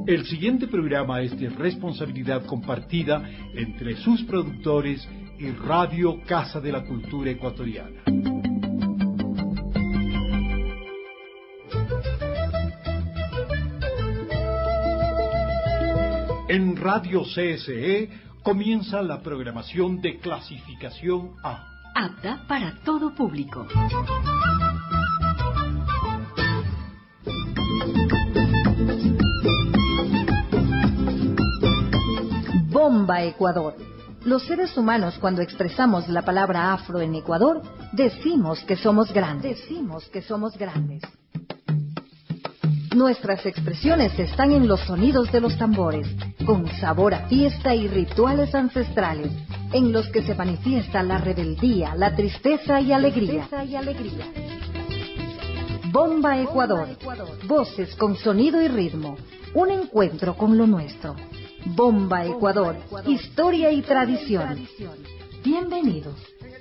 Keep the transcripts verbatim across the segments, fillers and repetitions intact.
El siguiente programa es de responsabilidad compartida entre sus productores y Radio Casa de la Cultura Ecuatoriana. En Radio C S E comienza la programación de clasificación A. Apta para todo público. Bomba Ecuador. Los seres humanos, cuando expresamos la palabra afro en Ecuador, decimos que somos grandes. Decimos que somos grandes. Nuestras expresiones están en los sonidos de los tambores, con sabor a fiesta y rituales ancestrales, en los que se manifiesta la rebeldía, la tristeza y alegría. Tristeza y alegría. Bomba Ecuador. Voces con sonido y ritmo. Un encuentro con lo nuestro. Bomba Ecuador. Historia y tradición. Bienvenidos.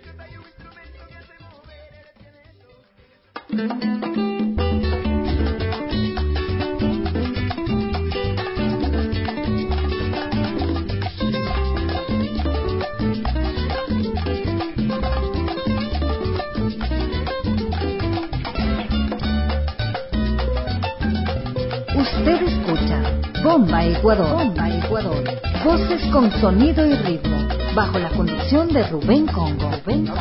Usted escucha Bomba Ecuador. Bomba Ecuador. Voces con sonido y ritmo, bajo la conducción de Rubén Congo. Rubén Congo.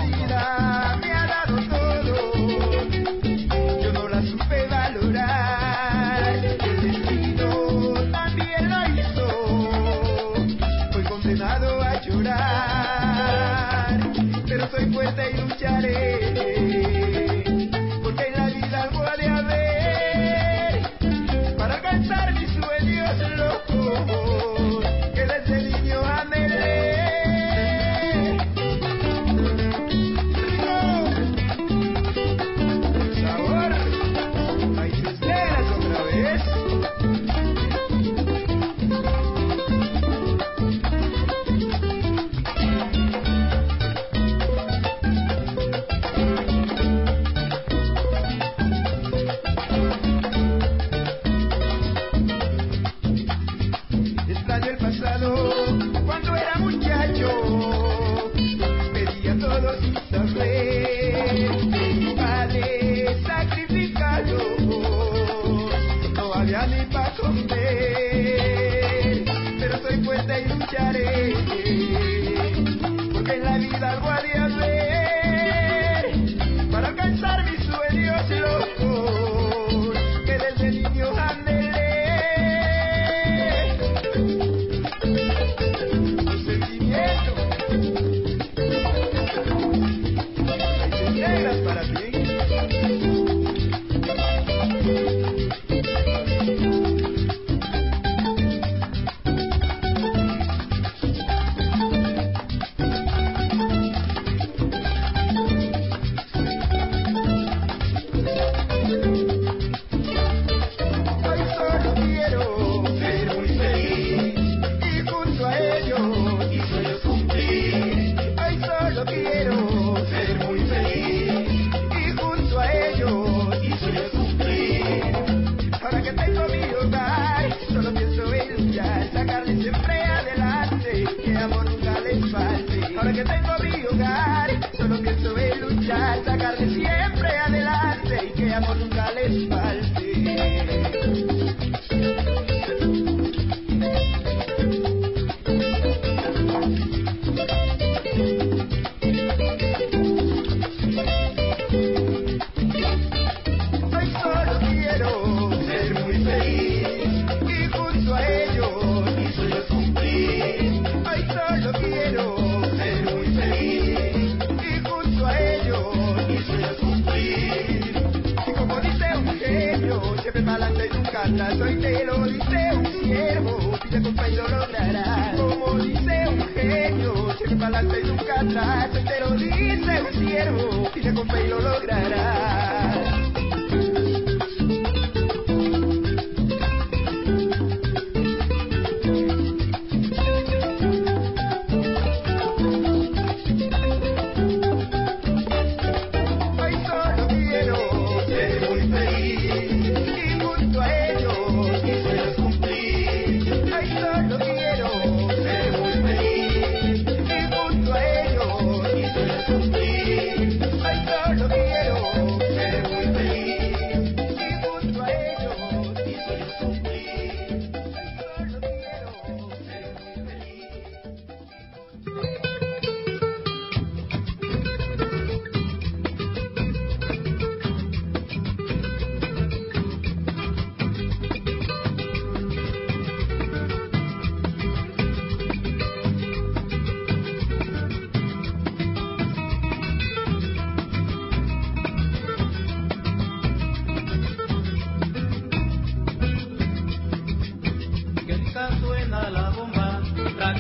Ser muy feliz y junto a ellos quisiera cumplir.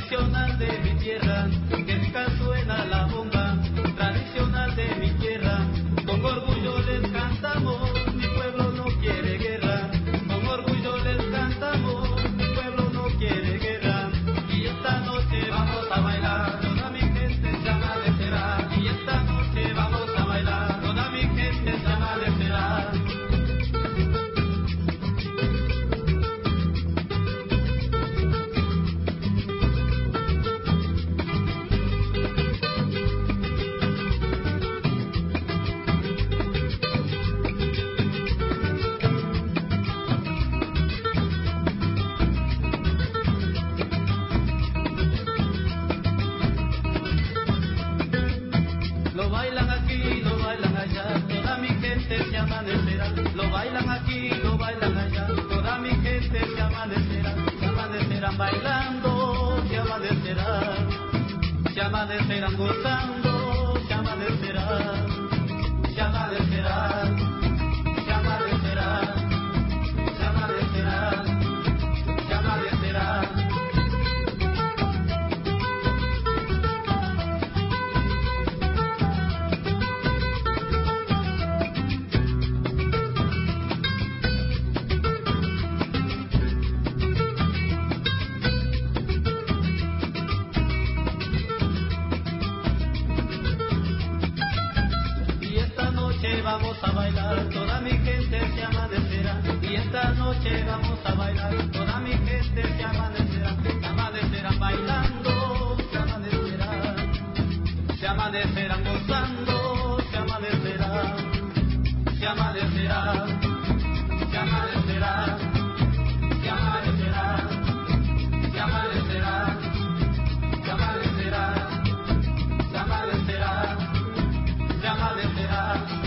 tradicional de mi tierra, que rica suena la bomba, tradicional de mi tierra, con orgullo les cantamos, mi pueblo no quiere guerra, con orgullo les cantamos, mi pueblo no quiere guerra, y esta noche vamos a bailar, toda mi gente se amanecerá, y esta noche vamos a bailar, toda mi gente se amanecerá. Lo bailan aquí, lo bailan allá, toda mi gente se amanecerá. Lo bailan aquí, lo bailan allá, toda mi gente se amanecerá. Se amanecerán bailando, se amanecerán, se amanecerán gozando, se amanecerán, se amanecerán, se amanecerán, se amanecerán, se amanecerán. Vamos a bailar, toda mi gente se amanecerá. Y esta noche vamos a bailar, toda mi gente se amanecerá. Se amanecerán bailando, se amanecerán, se amanecerán gozando, se amanecerán, se amanecerán, se amanecerán, se amanecerán, se amanecerán, se amanecerán, se amanecerán, se amanecerán.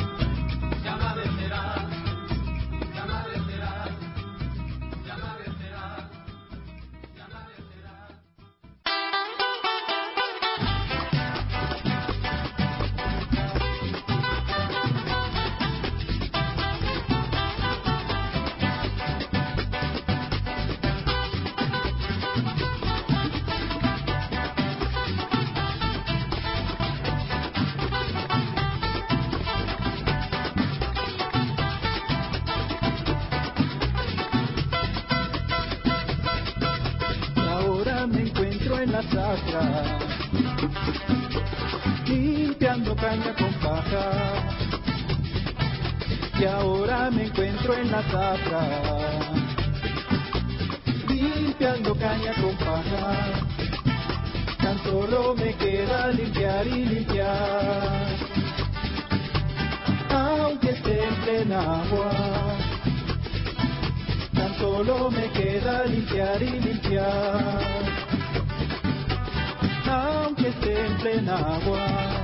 Limpiando caña con paja, y ahora me encuentro en la zafra, limpiando caña con paja, tan solo me queda limpiar y limpiar, aunque esté en plena agua, tan solo me queda limpiar y limpiar. Aunque esté en plena agua,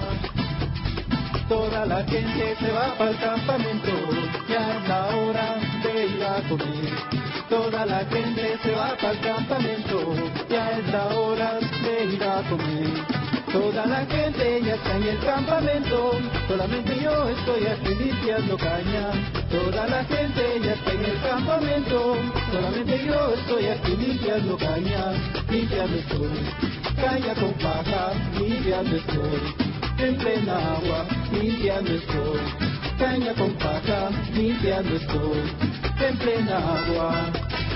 toda la gente se va para el campamento, ya es la hora de ir a comer. Toda la gente se va para el campamento, ya es la hora de ir a comer. Toda la gente ya está en el campamento, solamente yo estoy aquí limpiando caña. Toda la gente ya está en el campamento, solamente yo estoy aquí limpiando caña, limpiando estoy. Caña con paja, limpiando estoy, en plena agua, limpiando estoy. Caña con paja, limpiando estoy, en plena agua.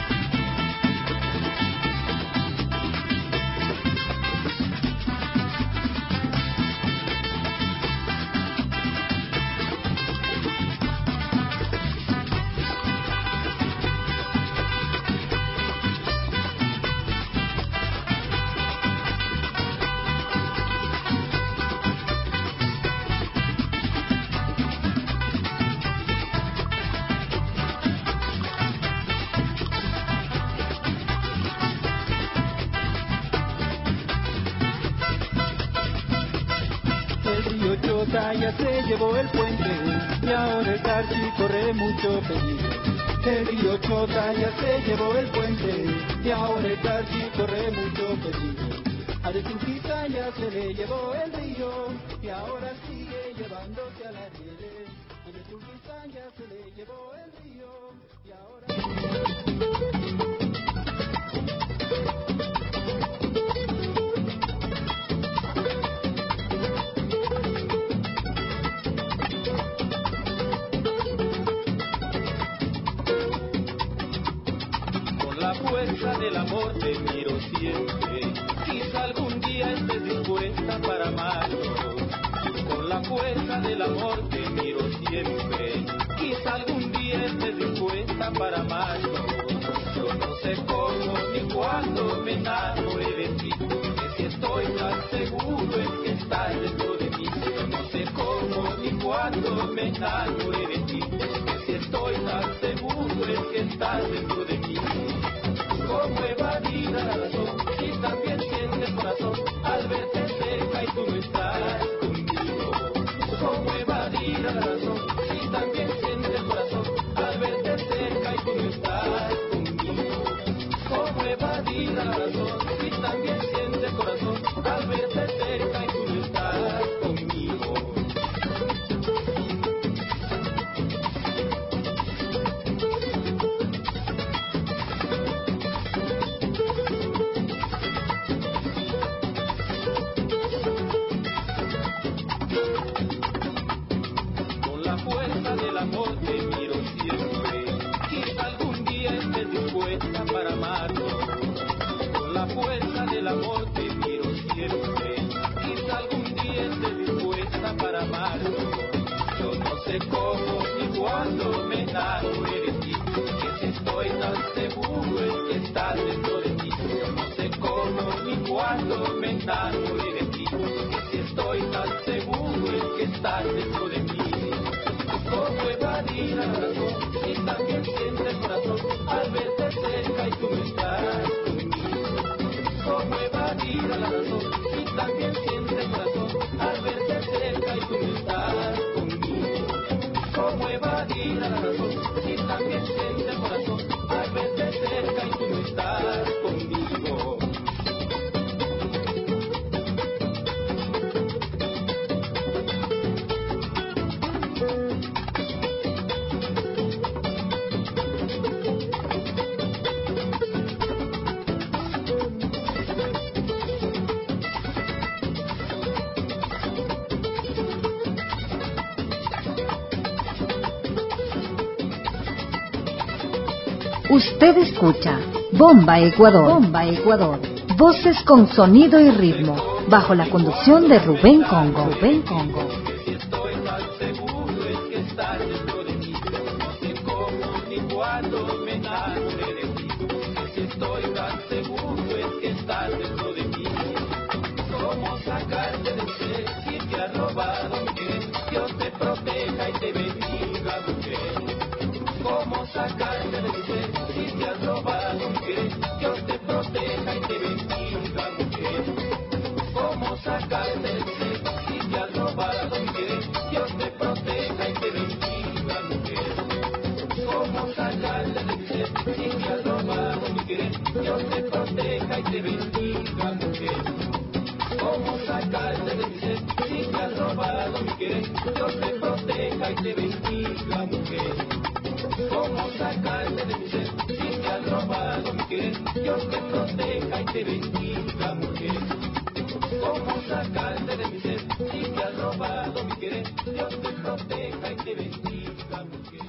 Ya se llevó el puente y ahora el Carchi corre mucho peligro. El río Chota ya se llevó el puente y ahora el Carchi corre mucho peligro. A de Tunquita ya se le llevó el río y ahora sigue llevándose a la nieve. A de Tunquita ya se le llevó el río y ahora... la fuerza del amor te miro siempre, quizá algún día estés dispuesta para amarlo. Con la fuerza del amor te miro siempre, quizá algún día estés dispuesta para amarlo. Yo no sé cómo ni cuándo me enamoré de ti, que si estoy tan seguro es que estás dentro de mí. Yo no sé cómo ni cuándo me enamoré de ti, que si estoy tan seguro es que estás dentro de mí. ¿Cómo evadir a la razón si también siente el corazón al verte cerca y tú no estás conmigo? ¿Cómo evadir a la razón si también siente el corazón al verte cerca y tú no estás conmigo? ¿Cómo evadir a la razón si también siente el corazón al verte cerca y tú no estás conmigo? Con la fuerza del amor te miro siempre, quizá algún día estés dispuesta para amarlo. Con la fuerza del amor te miro siempre, quizá algún día estés dispuesta para amarlo. Yo no sé cómo ni cuándo me enamoré de ti, que si estoy tan seguro es que estás dentro de ti. Yo no sé cómo ni cuándo me enamoré de ti, que si estoy tan seguro es que estás dentro de mí. ¿Cómo evadir la razón si también siente el corazón al verte cerca y tú no estás conmigo? ¿Cómo evadir la razón si también siente el corazón al verte cerca y tú no estás conmigo? ¿Cómo evadir la razón si también siente el corazón al verte cerca y tú no estás conmigo? Usted escucha Bomba Ecuador, Bomba Ecuador, voces con sonido y ritmo, bajo la conducción de Rubén Congo, Rubén Congo. Si estoy tan seguro es que estás dentro de mí. No sé cómo ni cuándo me enamoré de ti, que si estoy tan seguro es que estás dentro de mí. ¿Cómo sacarte de ser si te has robado mi querer? Dios te proteja y te bendiga, mujer. ¿Cómo sacarte de ser si te has robado mi querer? Dios te proteja y te bendiga, mujer. ¿Cómo sacarte de ser si te has robado mi querer? Dios te proteja y te bendiga, mujer. ¿Cómo sacarte de ser si te has robado mi querer? Dios te proteja y te bendiga, mujer. ¿Cómo sacarte de ser si te has robado mi querer? Dios te proteja y te bendiga, mujer. ¿Cómo sacarte de mi ser si te has robado mi querer? Dios te proteja y te bendiga, mujer. ¿Cómo sacarte de mi ser si te has robado mi querer? Dios te proteja y te bendiga, mujer.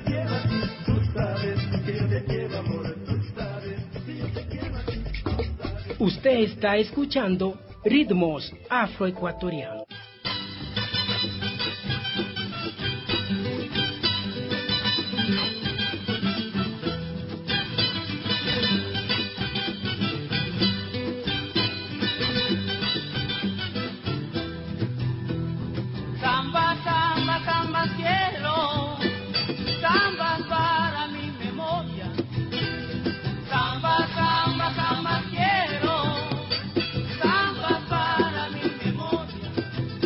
quiero así, tú sabes que yo te quiero, amor, tú sabes que yo te quiero así, tú sabes. Usted está escuchando Ritmos Afroecuatorianos. Samba, samba, samba quiero, samba para mi memoria. Samba, samba, samba quiero, samba para mi memoria.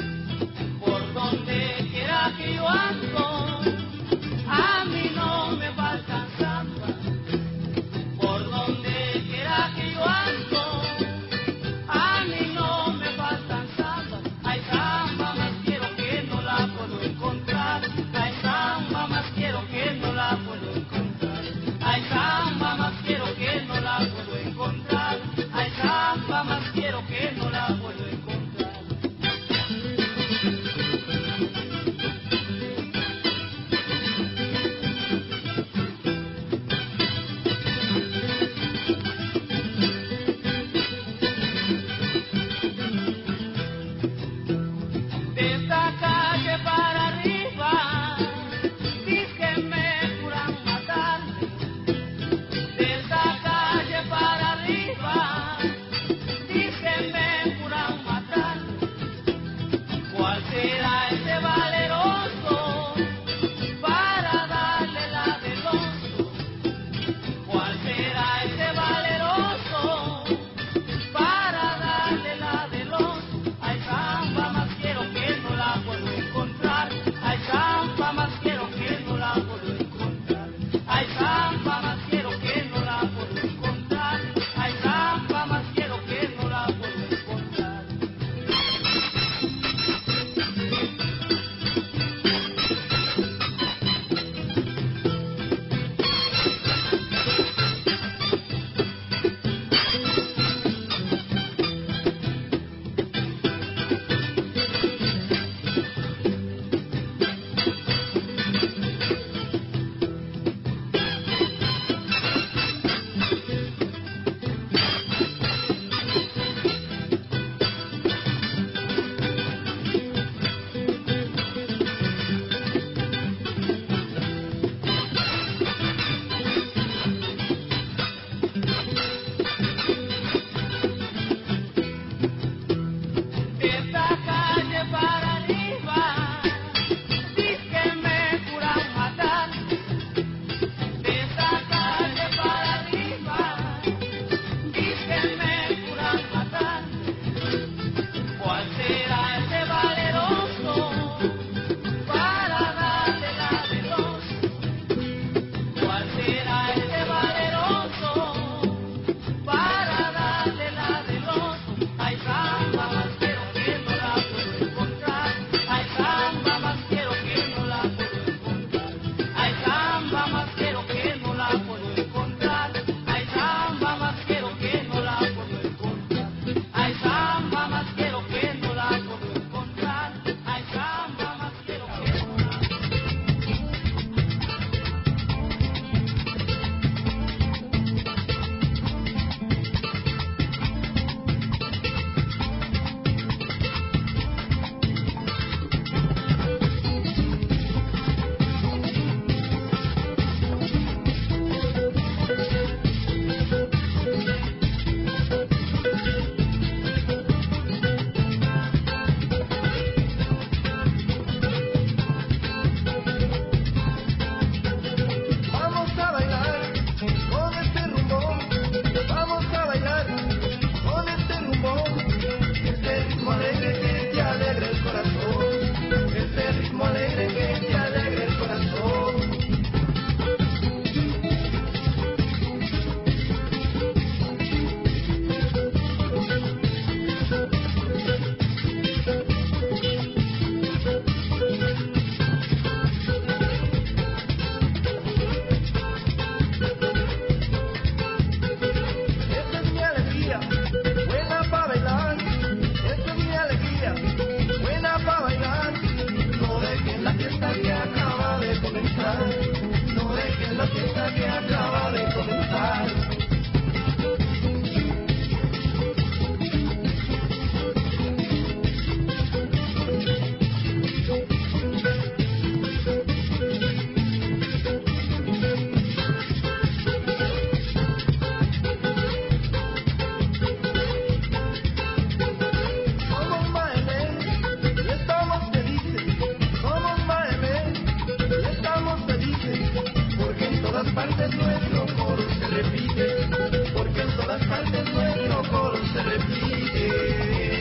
partes nuestro coro se repite, porque en todas partes nuestro coro se repite.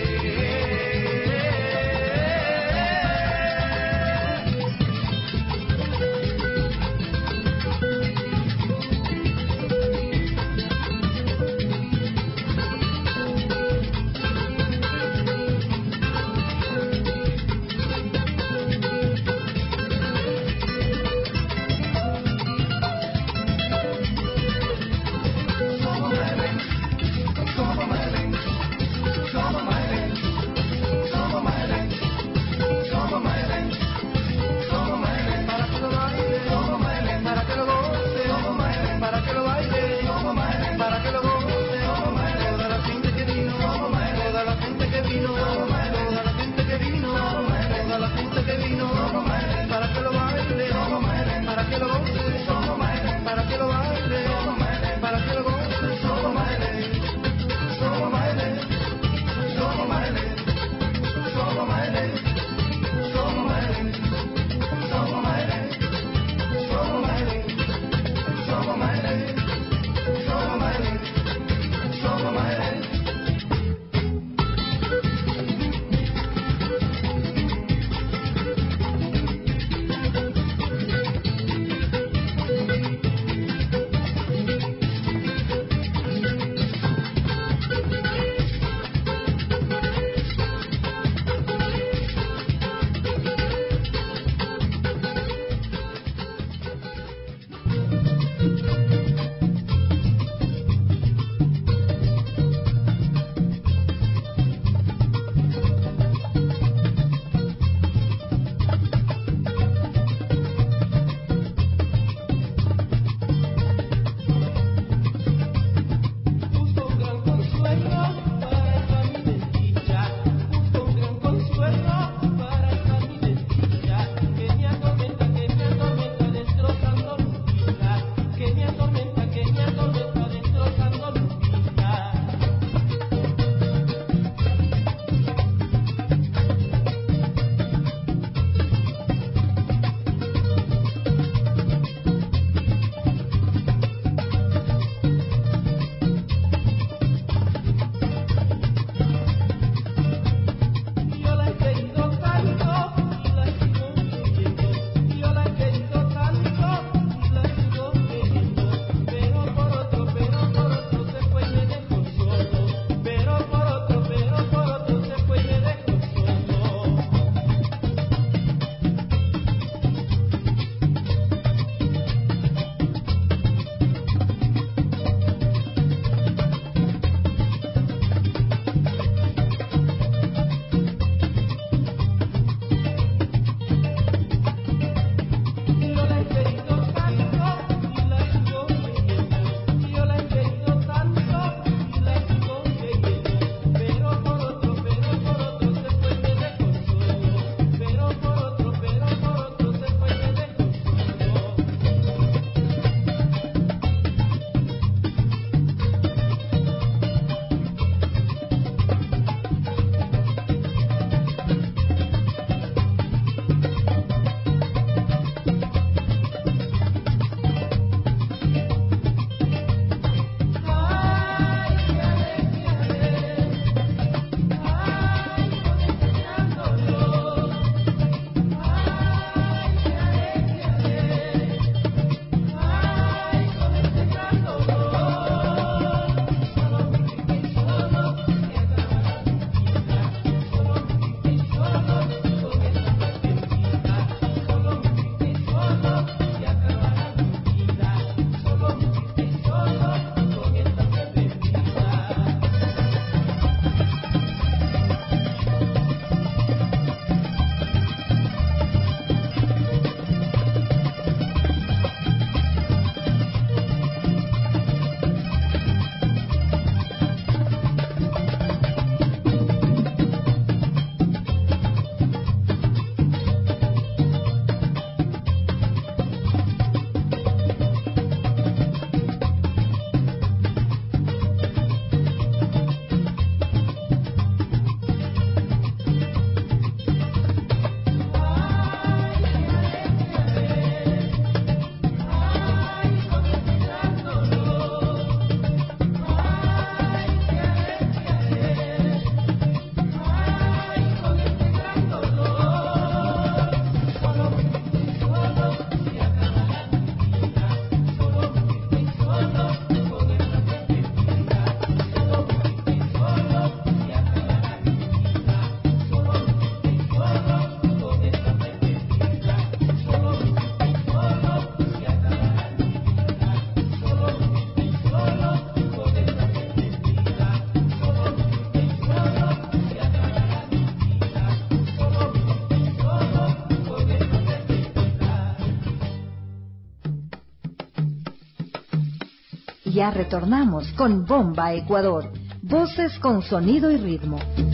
Ya retornamos con Bomba Ecuador, voces con sonido y ritmo.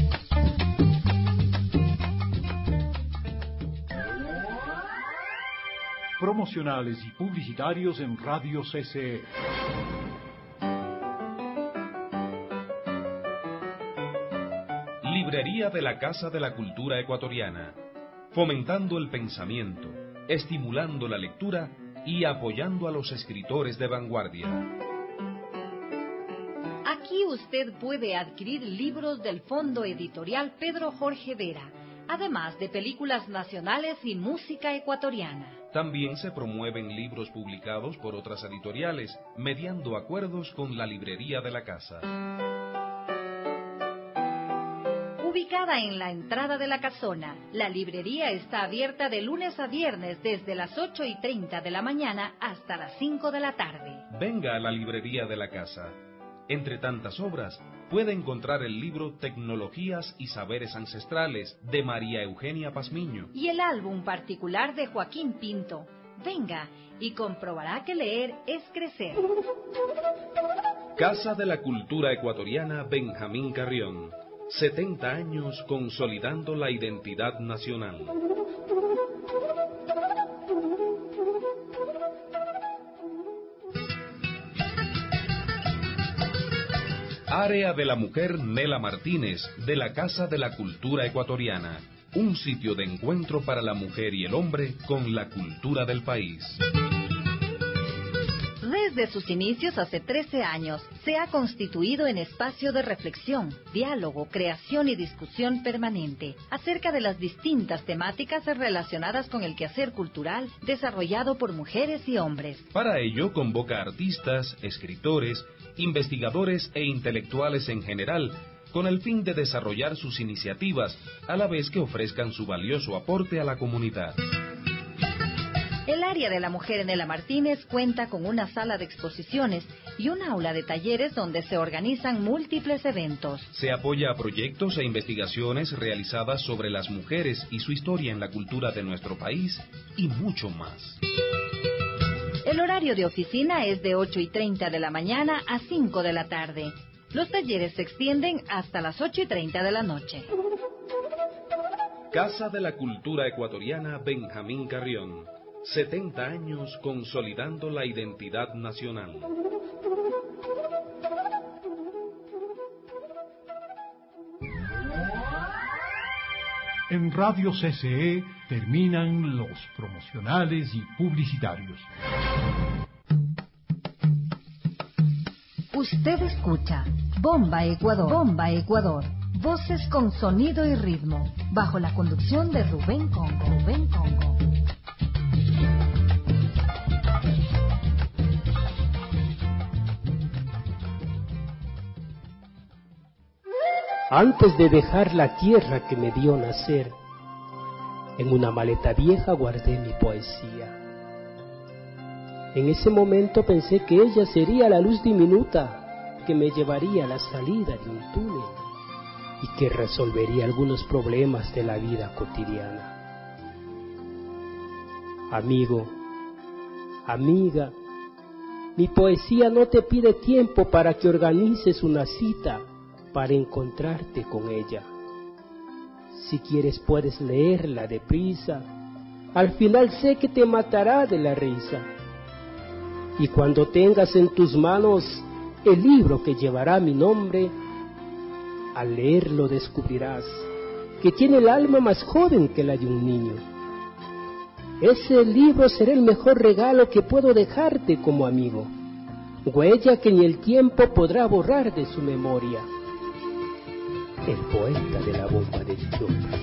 Promocionales y publicitarios en Radio C C E. Librería de la Casa de la Cultura Ecuatoriana, fomentando el pensamiento, estimulando la lectura y apoyando a los escritores de vanguardia. Aquí usted puede adquirir libros del Fondo Editorial Pedro Jorge Vera, además de películas nacionales y música ecuatoriana. También se promueven libros publicados por otras editoriales, mediando acuerdos con la librería de la casa. Ubicada en la entrada de la casona, la librería está abierta de lunes a viernes desde las ocho y treinta de la mañana hasta las cinco de la tarde. Venga a la librería de la casa. Entre tantas obras, puede encontrar el libro Tecnologías y Saberes Ancestrales de María Eugenia Pazmiño y el álbum particular de Joaquín Pinto. Venga y comprobará que leer es crecer. Casa de la Cultura Ecuatoriana Benjamín Carrión. setenta años consolidando la identidad nacional. Área de la Mujer Nela Martínez, de la Casa de la Cultura Ecuatoriana. Un sitio de encuentro para la mujer y el hombre con la cultura del país. Desde sus inicios hace trece años, se ha constituido en espacio de reflexión, diálogo, creación y discusión permanente acerca de las distintas temáticas relacionadas con el quehacer cultural desarrollado por mujeres y hombres. Para ello convoca artistas, escritores, investigadores e intelectuales en general, con el fin de desarrollar sus iniciativas, a la vez que ofrezcan su valioso aporte a la comunidad. El área de la mujer Nela Martínez cuenta con una sala de exposiciones y un aula de talleres donde se organizan múltiples eventos. Se apoya a proyectos e investigaciones realizadas sobre las mujeres y su historia en la cultura de nuestro país y mucho más. El horario de oficina es de ocho y treinta de la mañana a cinco de la tarde. Los talleres se extienden hasta las ocho y treinta de la noche. Casa de la Cultura Ecuatoriana Benjamín Carrión. setenta años consolidando la identidad nacional. En Radio C C E terminan los promocionales y publicitarios. Usted escucha Bomba Ecuador, Bomba Ecuador, voces con sonido y ritmo, bajo la conducción de Rubén Congo, Rubén Congo. Antes de dejar la tierra que me dio nacer, en una maleta vieja guardé mi poesía. En ese momento pensé que ella sería la luz diminuta que me llevaría a la salida de un túnel y que resolvería algunos problemas de la vida cotidiana. Amigo, amiga, mi poesía no te pide tiempo para que organices una cita para encontrarte con ella. Si quieres puedes leerla deprisa, al final sé que te matará de la risa. Y cuando tengas en tus manos el libro que llevará mi nombre, al leerlo descubrirás que tiene el alma más joven que la de un niño. Ese libro será el mejor regalo que puedo dejarte como amigo, huella que ni el tiempo podrá borrar de su memoria. El poeta de la bomba de Villota.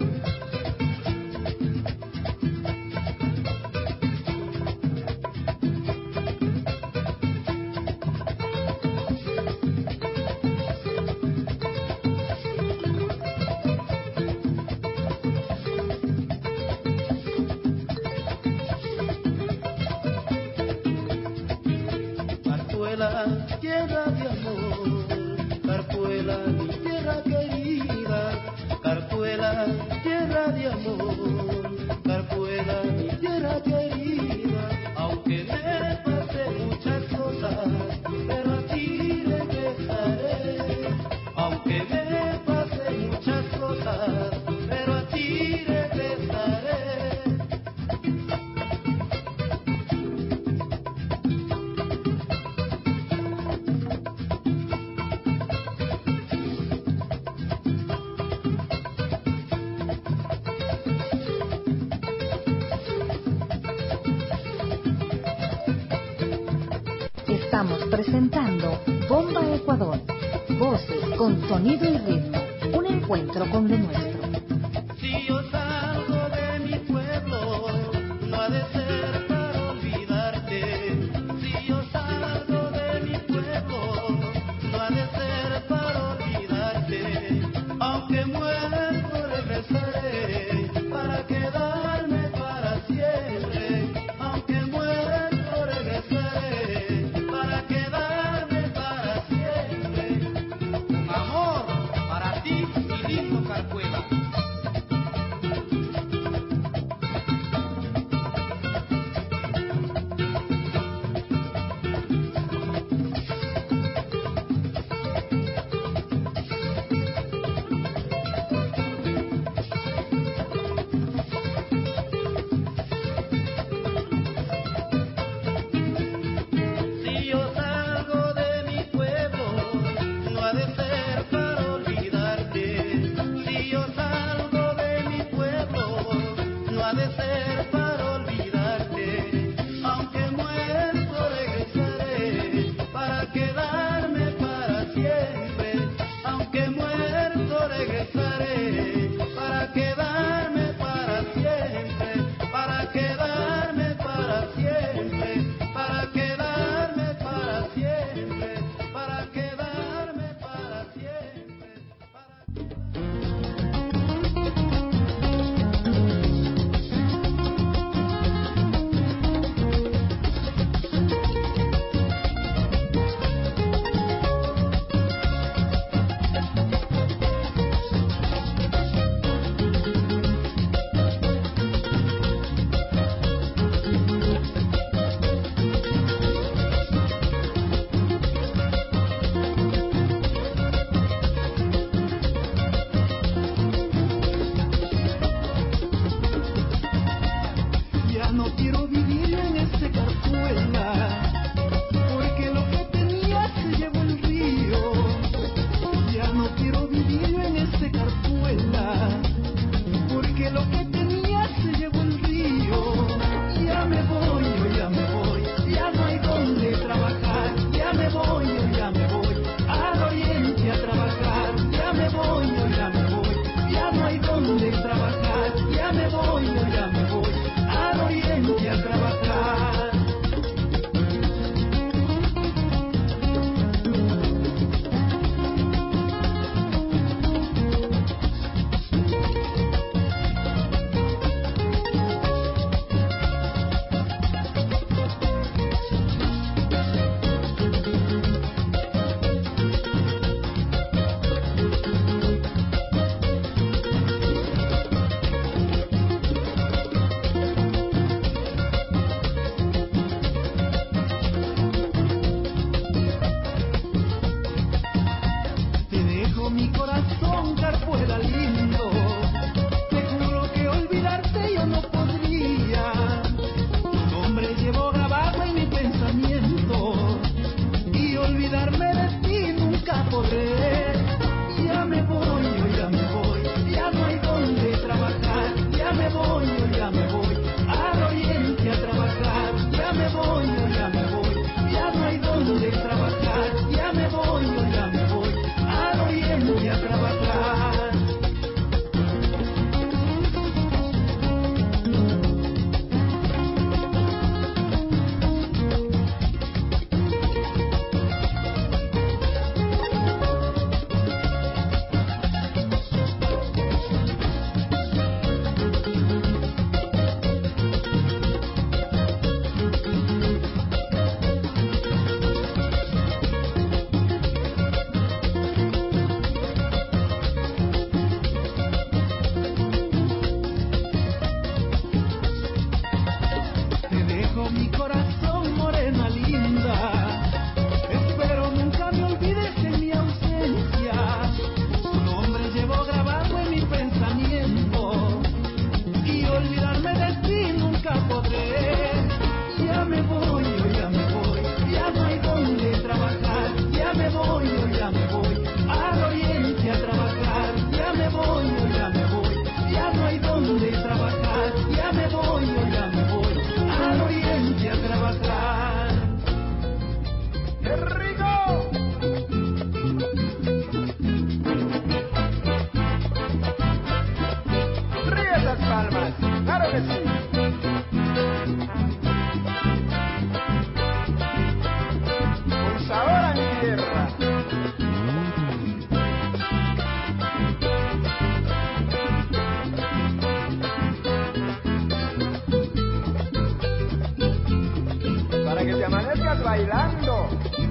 Carpuela, tierra de amor, Carpuela, mi tierra querida, Carpuela, tierra de amor, Carpuela, mi tierra querida, aunque me pasen muchas cosas, estamos presentando Bomba Ecuador. Voces con sonido y ritmo. Un encuentro con lo nuestro. Si yo salgo de mi pueblo, no ha de ser para olvidarte. Si yo salgo de mi pueblo, no ha de ser para olvidarte. Aunque muerto regresaré para quedarme para siempre. Aunque muerto regresaré para quedarme para siempre. Con amor para ti, mi lindo Carcuela. sigas bailando.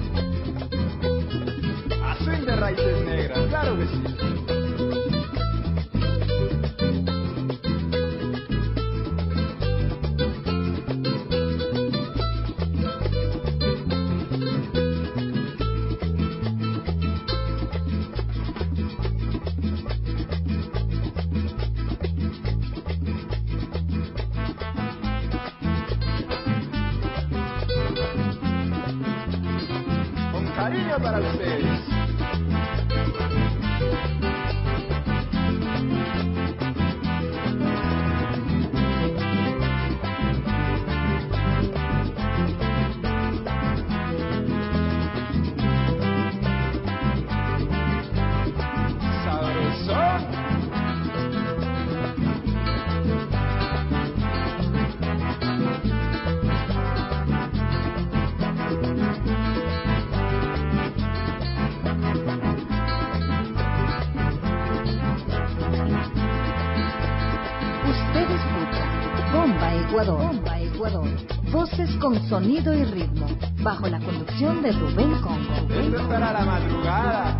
A swing de raíces negras, claro que sí. Cariño para ustedes. Sabrosón. Ecuador. Bomba, Ecuador. Voces con sonido y ritmo, bajo la conducción de Rubén Congo. Esto es para la madrugada.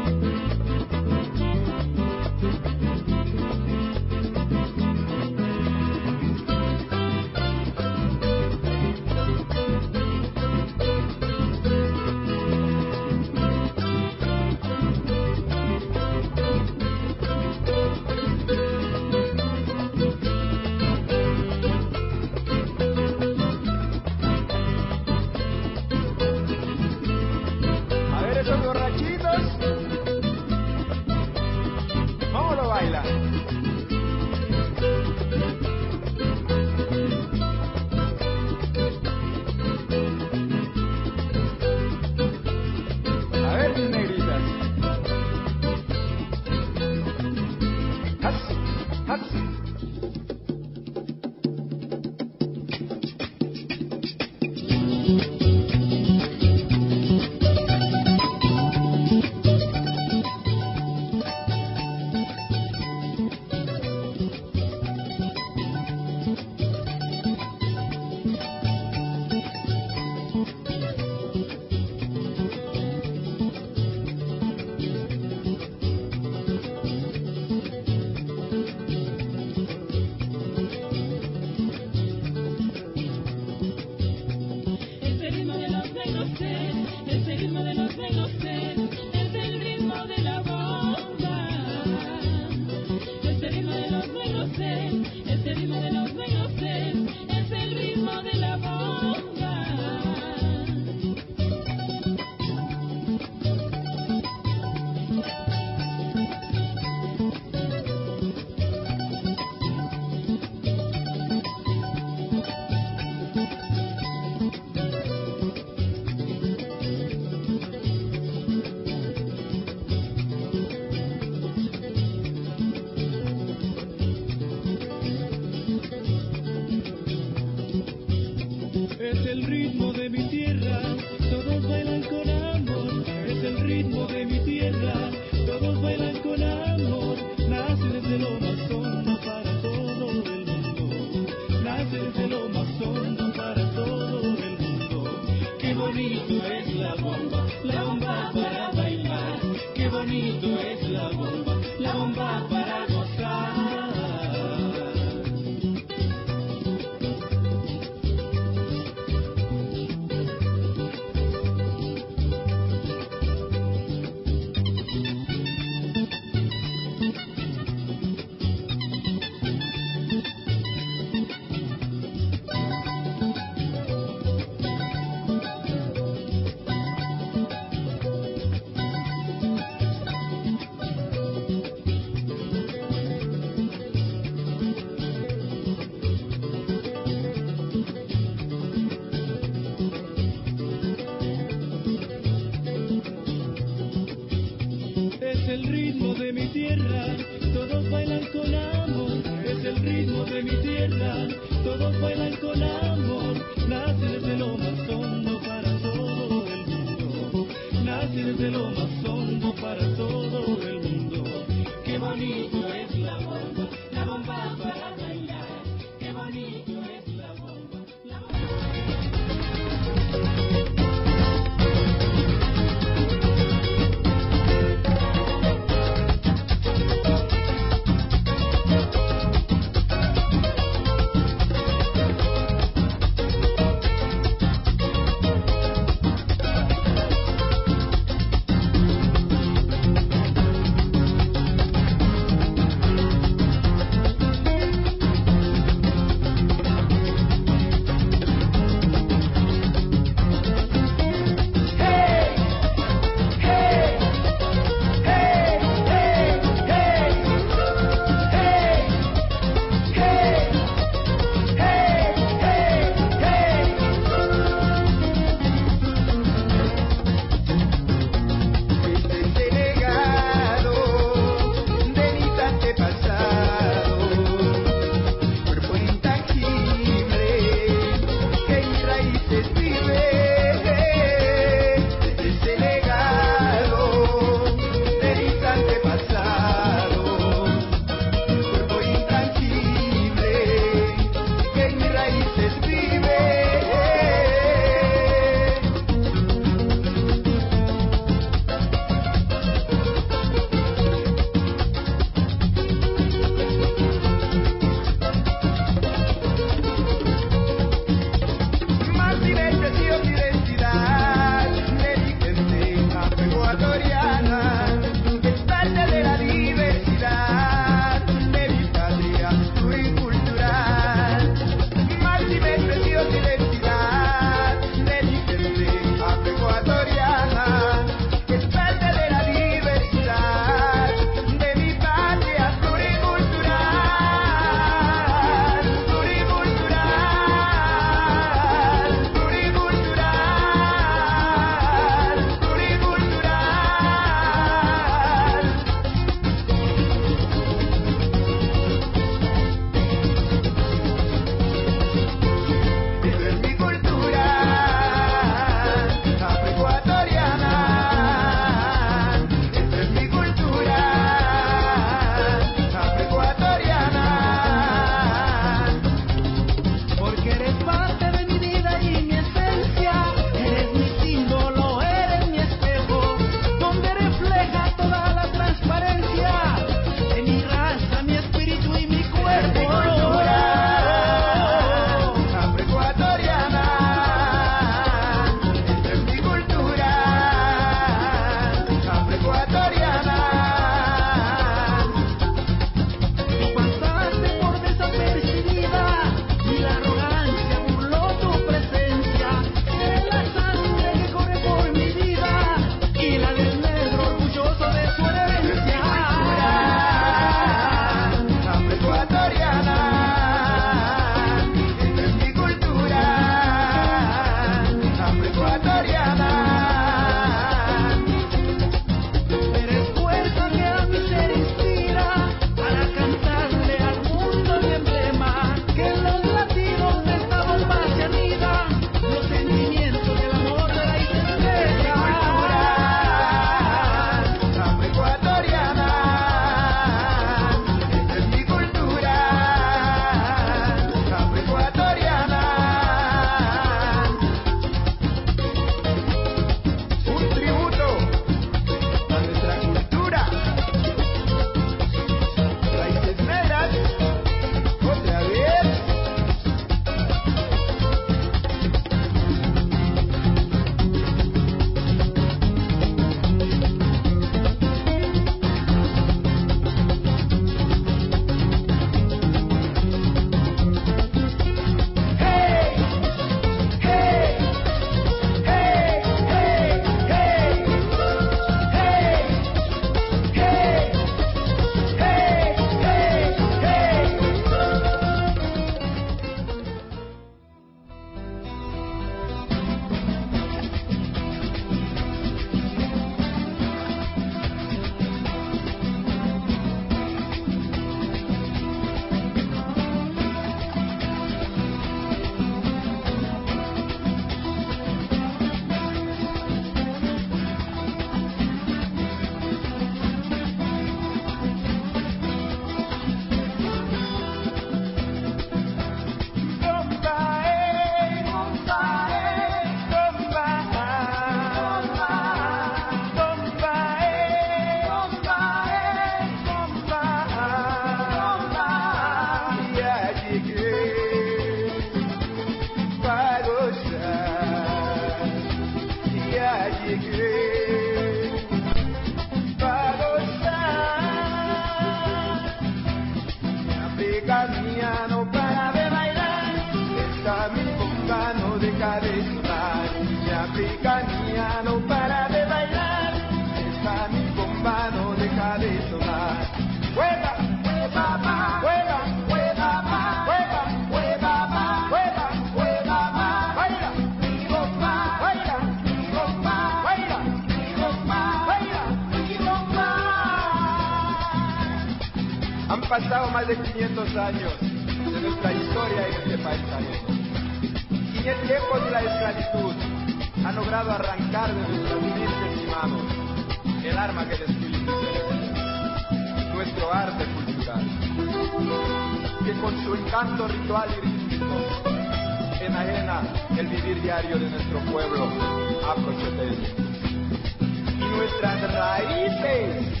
más de quinientos años de nuestra historia en este país ajeno. Y en el tiempo de la esclavitud han logrado arrancar de nuestras mentes y manos el arma que les fue difícil, nuestro arte cultural, que con su encanto ritual y rítmico enajena el vivir diario de nuestro pueblo afrochoteño. Y nuestras raíces,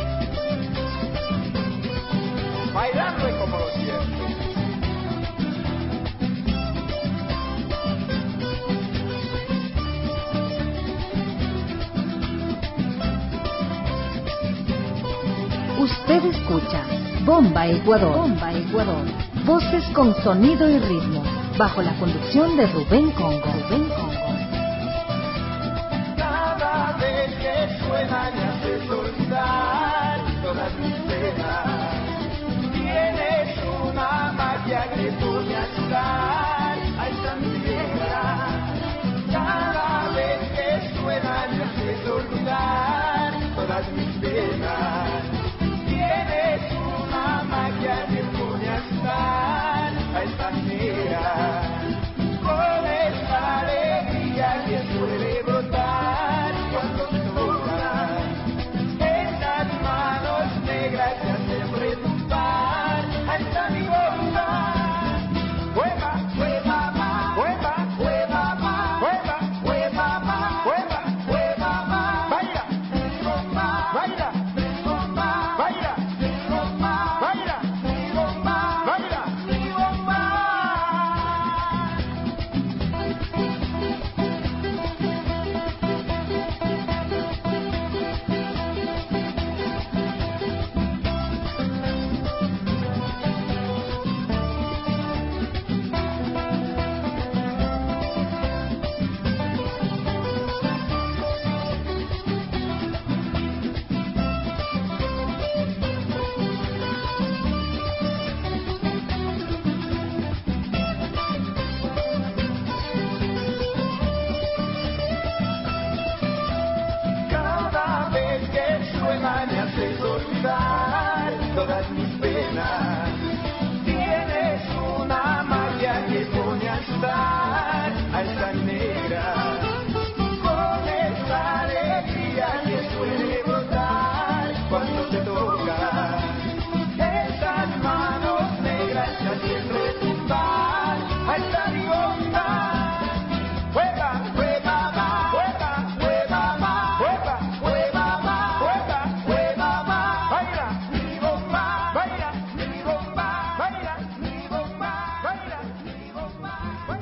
bailando y como lo siente. Usted escucha Bomba Ecuador, Bomba Ecuador, voces con sonido y ritmo, bajo la conducción de Rubén Congo, Rubén Congo. Cada vez que suena me haces olvidar todas mis penas. Tienes una magia que pone a estar a esta tierra. Cada vez que suena me haces olvidar todas mis penas. Tienes una magia que pone a estar a esta tierra. Con esta alegría que suele brotar cuando toca. Estas manos negras te hacen retumbar a esta mi voluntad. Hueva, hueva, ma, hueva, hueva, ma, hueva, hueva, ma, hueva, hueva, ma. Baila, bomba, baila, bomba, baila, bomba, baila, bomba, baila, bomba. Cada vez que suena me haces olvidar todas mis penas. Tienes una magia que pone a estar a esta negra. Con esa alegría que suele brotar cuando te toca. Esas manos negras te hacen retumbar a esta mi voluntad. Hueva, hueva, ma, hueva, hueva, ma, hueva, hueva, ma, hueva, hueva, ma. Baila, mi bomba, baila, mi bomba, baila, mi bomba, baila, mi bomba,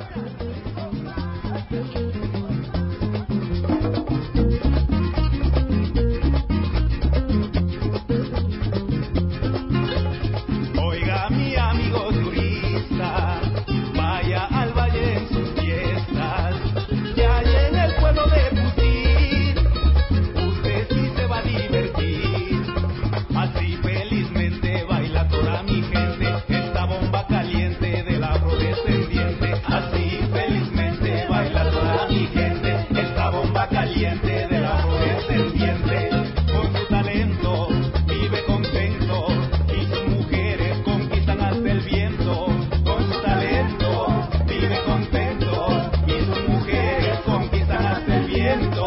Oiga, mi amigo turista, vaya al valle en sus fiestas, y allá en el pueblo de Putín, usted sí se va a divertir. Así felizmente baila toda mi gente, esta bomba caliente del afrodescendiente. Así felizmente baila toda mi gente, esta bomba caliente del afrodescendiente. Con su talento vive contento y sus mujeres conquistan hasta el viento. Con su talento vive contento y sus mujeres conquistan hasta el viento.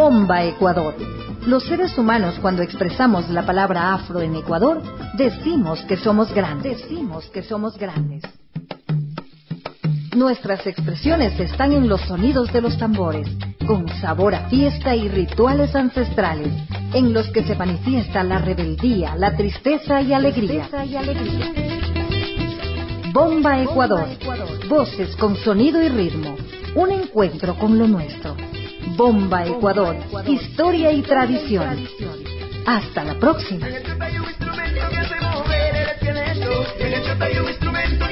Bomba Ecuador. Los seres humanos, cuando expresamos la palabra afro en Ecuador, decimos que somos grandes, decimos que somos grandes. Nuestras expresiones están en los sonidos de los tambores, con sabor a fiesta y rituales ancestrales, en los que se manifiesta la rebeldía, la tristeza y alegría. Bomba Ecuador. Voces con sonido y ritmo. Un encuentro con lo nuestro. Bomba Ecuador. Historia y tradición. Hasta la próxima. En el chota hay un instrumento que hace mover el esqueleto. En el chota hay un instrumento